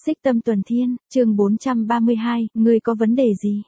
Xích Tâm Tuần Thiên, chương 432, ngươi có vấn đề gì?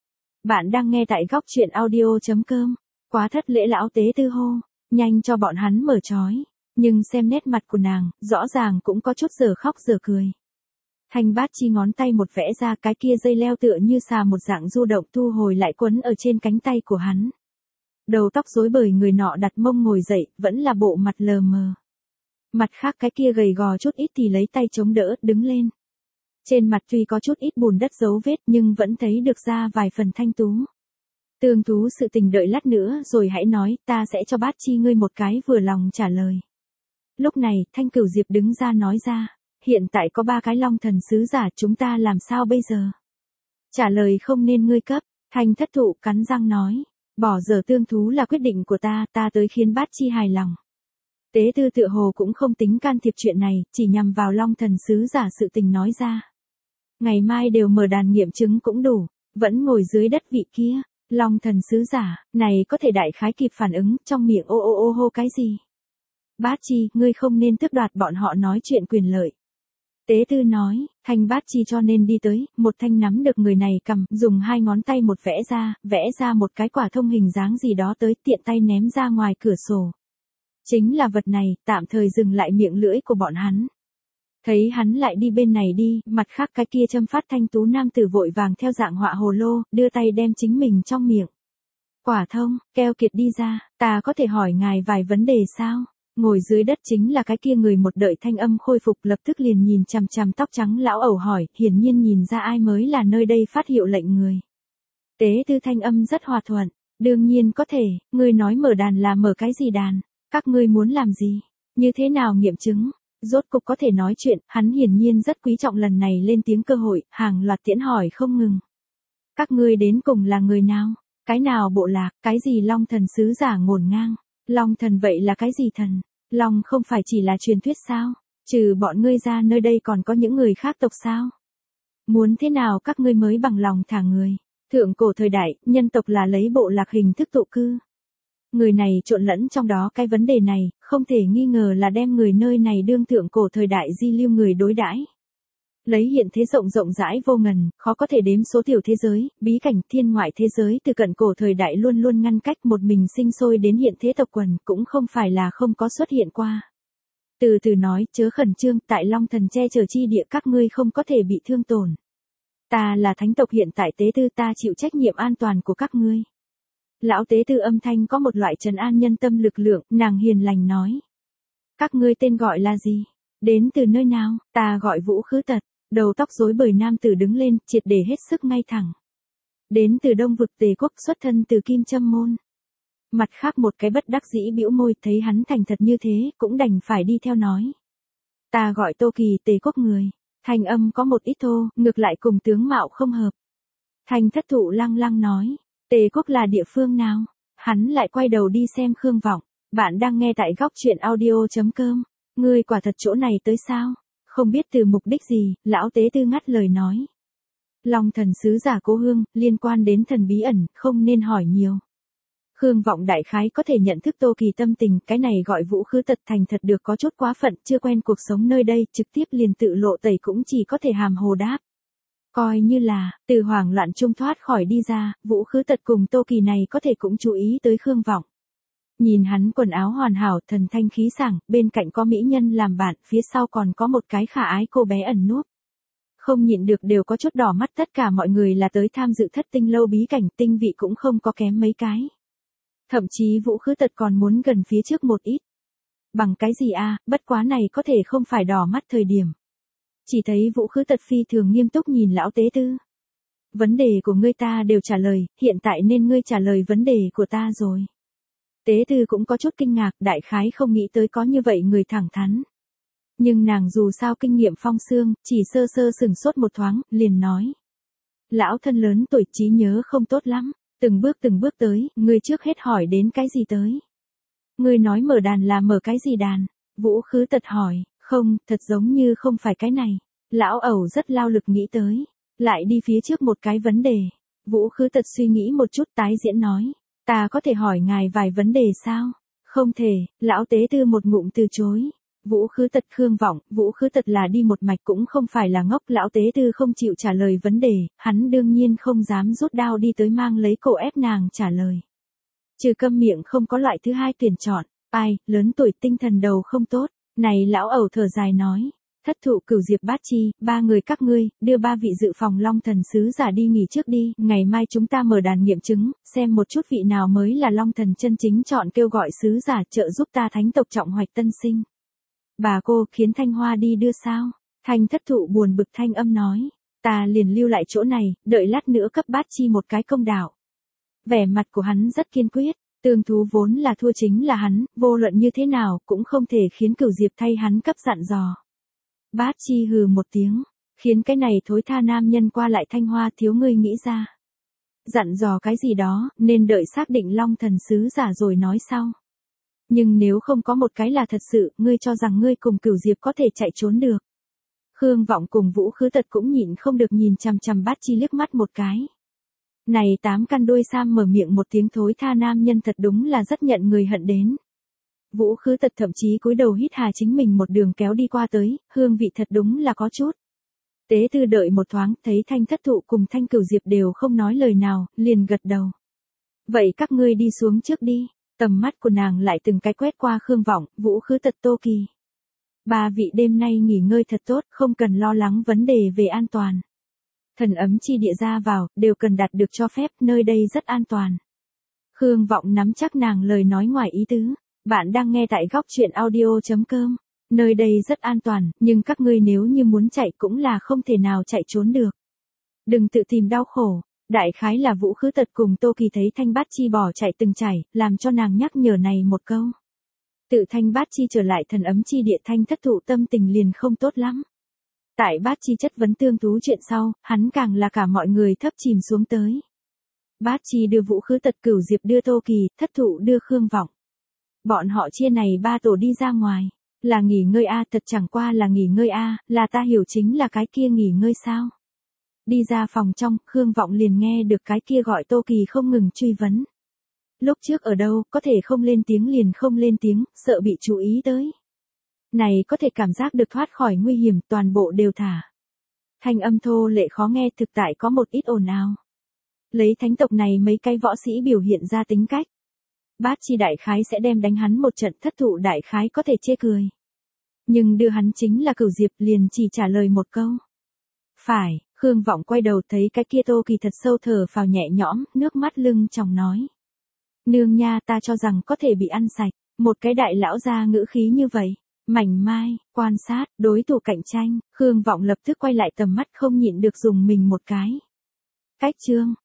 Bạn đang nghe tại góc truyện audio.com. Quá thất lễ lão tế tư hô, nhanh cho bọn hắn mở trói. Nhưng xem nét mặt của nàng, rõ ràng cũng có chút giờ khóc giờ cười. Thanh Bát Chi ngón tay một vẽ ra, cái kia dây leo tựa như xà một dạng du động thu hồi lại quấn ở trên cánh tay của hắn. Đầu tóc rối bời người nọ đặt mông ngồi dậy, vẫn là bộ mặt lờ mờ. Mặt khác cái kia gầy gò chút ít thì lấy tay chống đỡ, đứng lên. Trên mặt tuy có chút ít bùn đất dấu vết nhưng vẫn thấy được ra vài phần thanh tú. Tương Tú, sự tình đợi lát nữa rồi hãy nói, ta sẽ cho Bát Chi ngươi một cái vừa lòng trả lời. Lúc này, Thanh Cửu Diệp đứng ra nói ra, hiện tại có 3 cái Long Thần sứ giả, chúng ta làm sao bây giờ? Trả lời không nên ngươi cấp. Thanh Thất Thụ cắn răng nói, bỏ dở Tương Thú là quyết định của ta tới khiến Bát Chi hài lòng. Tế Tư tựa hồ cũng không tính can thiệp chuyện này, chỉ nhằm vào Long Thần sứ giả sự tình nói ra. Ngày mai đều mở đàn nghiệm chứng cũng đủ, vẫn ngồi dưới đất vị kia, Long Thần sứ giả, này có thể đại khái kịp phản ứng, trong miệng ô ô ô hô cái gì? Bát Chi, ngươi không nên tước đoạt bọn họ nói chuyện quyền lợi. Tế Tư nói, Thanh Bát Chi cho nên đi tới, một thanh nắm được người này cầm, dùng 2 ngón tay một vẽ ra một cái quả thông hình dáng gì đó tới, tiện tay ném ra ngoài cửa sổ. Chính là vật này, tạm thời dừng lại miệng lưỡi của bọn hắn. Thấy hắn lại đi bên này đi, mặt khác cái kia châm phát thanh tú nam tử vội vàng theo dạng họa hồ lô, đưa tay đem chính mình trong miệng. Quả thông, keo kiệt đi ra, ta có thể hỏi ngài vài vấn đề sao? Ngồi dưới đất chính là cái kia người, một đợi thanh âm khôi phục lập tức liền nhìn chằm chằm tóc trắng lão ẩu hỏi, hiển nhiên nhìn ra ai mới là nơi đây phát hiệu lệnh người. Tế Tư thanh âm rất hòa thuận, đương nhiên có thể, ngươi nói mở đàn là mở cái gì đàn? Các ngươi muốn làm gì? Như thế nào nghiệm chứng? Rốt cục có thể nói chuyện, hắn hiển nhiên rất quý trọng lần này lên tiếng cơ hội, hàng loạt tiễn hỏi không ngừng. Các ngươi đến cùng là người nào? Cái nào bộ lạc? Cái gì Long Thần sứ giả ngổn ngang? Long Thần vậy là cái gì thần? Long không phải chỉ là truyền thuyết sao? Trừ bọn ngươi ra nơi đây còn có những người khác tộc sao? Muốn thế nào các ngươi mới bằng lòng thả người? Thượng cổ thời đại, nhân tộc là lấy bộ lạc hình thức tụ cư. Người này trộn lẫn trong đó, cái vấn đề này, không thể nghi ngờ là đem người nơi này đương thượng cổ thời đại di lưu người đối đãi. Lấy hiện thế rộng rãi vô ngần, khó có thể đếm số tiểu thế giới, bí cảnh thiên ngoại thế giới từ cận cổ thời đại luôn luôn ngăn cách một mình sinh sôi đến hiện thế tộc quần, cũng không phải là không có xuất hiện qua. Từ từ nói, chớ khẩn trương, tại Long Thần che chở chi địa các ngươi không có thể bị thương tổn. Ta là thánh tộc hiện tại Tế Tư, ta chịu trách nhiệm an toàn của các ngươi. Lão Tế Tư âm thanh có một loại trấn an nhân tâm lực lượng, nàng hiền lành nói. Các ngươi tên gọi là gì? Đến từ nơi nào? Ta gọi Vũ Khứ Tật. Đầu tóc rối bời nam tử đứng lên, triệt để hết sức ngay thẳng. Đến từ Đông vực Tề quốc, xuất thân từ Kim Châm môn. Mặt khác một cái bất đắc dĩ bĩu môi, thấy hắn thành thật như thế, cũng đành phải đi theo nói. Ta gọi Tô Kỳ, Tề quốc người. Thanh âm có một ít thô, ngược lại cùng tướng mạo không hợp. Thanh Thất Thụ lăng lăng nói. Tề quốc là địa phương nào? Hắn lại quay đầu đi xem Khương Vọng. Bạn đang nghe tại góc truyện audio.com. Ngươi quả thật chỗ này tới sao? Không biết từ mục đích gì, lão Tế Tư ngắt lời nói. Long Thần sứ giả Cố Hương, liên quan đến thần bí ẩn, không nên hỏi nhiều. Khương Vọng đại khái có thể nhận thức Tô Kỳ tâm tình, cái này gọi Vũ Khứ Tật thành thật được có chút quá phận, chưa quen cuộc sống nơi đây, trực tiếp liền tự lộ tẩy cũng chỉ có thể hàm hồ đáp. Coi như là, từ hoảng loạn trung thoát khỏi đi ra, Vũ Khứ Tật cùng Tô Kỳ này có thể cũng chú ý tới Khương Vọng. Nhìn hắn quần áo hoàn hảo, thần thanh khí sảng, bên cạnh có mỹ nhân làm bạn, phía sau còn có một cái khả ái cô bé ẩn núp. Không nhịn được đều có chút đỏ mắt, tất cả mọi người là tới tham dự Thất Tinh lâu bí cảnh, tinh vị cũng không có kém mấy cái. Thậm chí Vũ Khứ Tật còn muốn gần phía trước một ít. Bằng cái gì a, bất quá này có thể không phải đỏ mắt thời điểm. Chỉ thấy Vũ Khứ Tật phi thường nghiêm túc nhìn lão Tế Tư. Vấn đề của ngươi ta đều trả lời, hiện tại nên ngươi trả lời vấn đề của ta rồi. Tế Tư cũng có chút kinh ngạc, đại khái không nghĩ tới có như vậy người thẳng thắn. Nhưng nàng dù sao kinh nghiệm phong xương, chỉ sơ sửng sốt một thoáng, liền nói. Lão thân lớn tuổi, trí nhớ không tốt lắm, từng bước tới, ngươi trước hết hỏi đến cái gì tới. Ngươi nói mở đàn là mở cái gì đàn? Vũ Khứ Tật hỏi, không, thật giống như không phải cái này. Lão ẩu rất lao lực nghĩ tới, lại đi phía trước một cái vấn đề. Vũ Khứ Tật suy nghĩ một chút tái diễn nói. Ta có thể hỏi ngài vài vấn đề sao? Không thể, lão Tế Tư một ngụm từ chối. Vũ Khứ Tật Khương Vọng, Vũ Khứ Tật là đi một mạch cũng không phải là ngốc, lão tế tư không chịu trả lời vấn đề, hắn đương nhiên không dám rút đao đi tới mang lấy cổ ép nàng trả lời. Trừ câm miệng không có loại thứ hai tuyển chọn, ai, lớn tuổi tinh thần đầu không tốt, này lão ẩu thở dài nói. Thất thụ Cửu Diệp Bát Chi, ba người các ngươi, đưa ba vị dự phòng Long Thần sứ giả đi nghỉ trước đi, ngày mai chúng ta mở đàn nghiệm chứng, xem một chút vị nào mới là Long Thần chân chính chọn kêu gọi sứ giả trợ giúp ta thánh tộc trọng hoạch tân sinh. Bà cô khiến Thanh Hoa đi đưa sao? Thanh thất thụ buồn bực thanh âm nói, ta liền lưu lại chỗ này, đợi lát nữa cấp Bát Chi một cái công đạo. Vẻ mặt của hắn rất kiên quyết, tương thú vốn là thua chính là hắn, vô luận như thế nào cũng không thể khiến Cửu Diệp thay hắn cấp dặn dò. Bát Chi hừ một tiếng, khiến cái này thối tha nam nhân qua lại Thanh Hoa thiếu ngươi nghĩ ra. Dặn dò cái gì đó, nên đợi xác định Long Thần sứ giả rồi nói sau. Nhưng nếu không có một cái là thật sự, ngươi cho rằng ngươi cùng Cửu Diệp có thể chạy trốn được. Khương Vọng cùng Vũ Khứ Tật cũng nhịn không được nhìn chằm chằm Bát Chi liếc mắt một cái. Này tám căn đuôi sam mở miệng một tiếng thối tha nam nhân thật đúng là rất nhận người hận đến. Vũ Khứ Tật thậm chí cúi đầu hít hà chính mình một đường kéo đi qua tới, hương vị thật đúng là có chút. Tế tư đợi một thoáng, thấy Thanh thất thụ cùng Thanh Cửu Diệp đều không nói lời nào, liền gật đầu. Vậy các ngươi đi xuống trước đi, tầm mắt của nàng lại từng cái quét qua Khương Vọng, Vũ Khứ Tật Tô Kỳ. Ba vị đêm nay nghỉ ngơi thật tốt, không cần lo lắng vấn đề về an toàn. Thần ấm chi địa ra vào, đều cần đạt được cho phép, nơi đây rất an toàn. Khương Vọng nắm chắc nàng lời nói ngoài ý tứ. Bạn đang nghe tại góc truyện audio.com. Nơi đây rất an toàn, nhưng các ngươi nếu như muốn chạy cũng là không thể nào chạy trốn được. Đừng tự tìm đau khổ. Đại khái là Vũ Khứ Tật cùng Tô Kỳ thấy Thanh Bát Chi bỏ chạy từng chảy, làm cho nàng nhắc nhở này một câu. Tự Thanh Bát Chi trở lại thần ấm chi địa Thanh thất thụ tâm tình liền không tốt lắm. Tại Bát Chi chất vấn tương thú chuyện sau, hắn càng là cả mọi người thấp chìm xuống tới. Bát Chi đưa Vũ Khứ Tật, Cửu Diệp đưa Tô Kỳ, thất thụ đưa Khương Vọng. Bọn họ chia này ba tổ đi ra ngoài, là nghỉ ngơi a, thật chẳng qua là nghỉ ngơi a, là ta hiểu chính là cái kia nghỉ ngơi sao. Đi ra phòng trong, Khương Vọng liền nghe được cái kia gọi Tô Kỳ không ngừng truy vấn. Lúc trước ở đâu, có thể không lên tiếng liền không lên tiếng, sợ bị chú ý tới. Này có thể cảm giác được thoát khỏi nguy hiểm, toàn bộ đều thả. Thanh âm thô lệ khó nghe, thực tại có một ít ồn ào. Lấy thánh tộc này mấy cái võ sĩ biểu hiện ra tính cách. Bát Chi đại khái sẽ đem đánh hắn một trận, thất thụ đại khái có thể chê cười. Nhưng đưa hắn chính là Cửu Diệp, liền chỉ trả lời một câu. Phải, Khương Vọng quay đầu thấy cái kia Tô Kỳ thật sâu thở phào nhẹ nhõm, nước mắt lưng tròng nói. Nương nha, ta cho rằng có thể bị ăn sạch, một cái đại lão gia ngữ khí như vậy. Mảnh mai, quan sát, đối thủ cạnh tranh, Khương Vọng lập tức quay lại tầm mắt không nhịn được dùng mình một cái. Cách chương.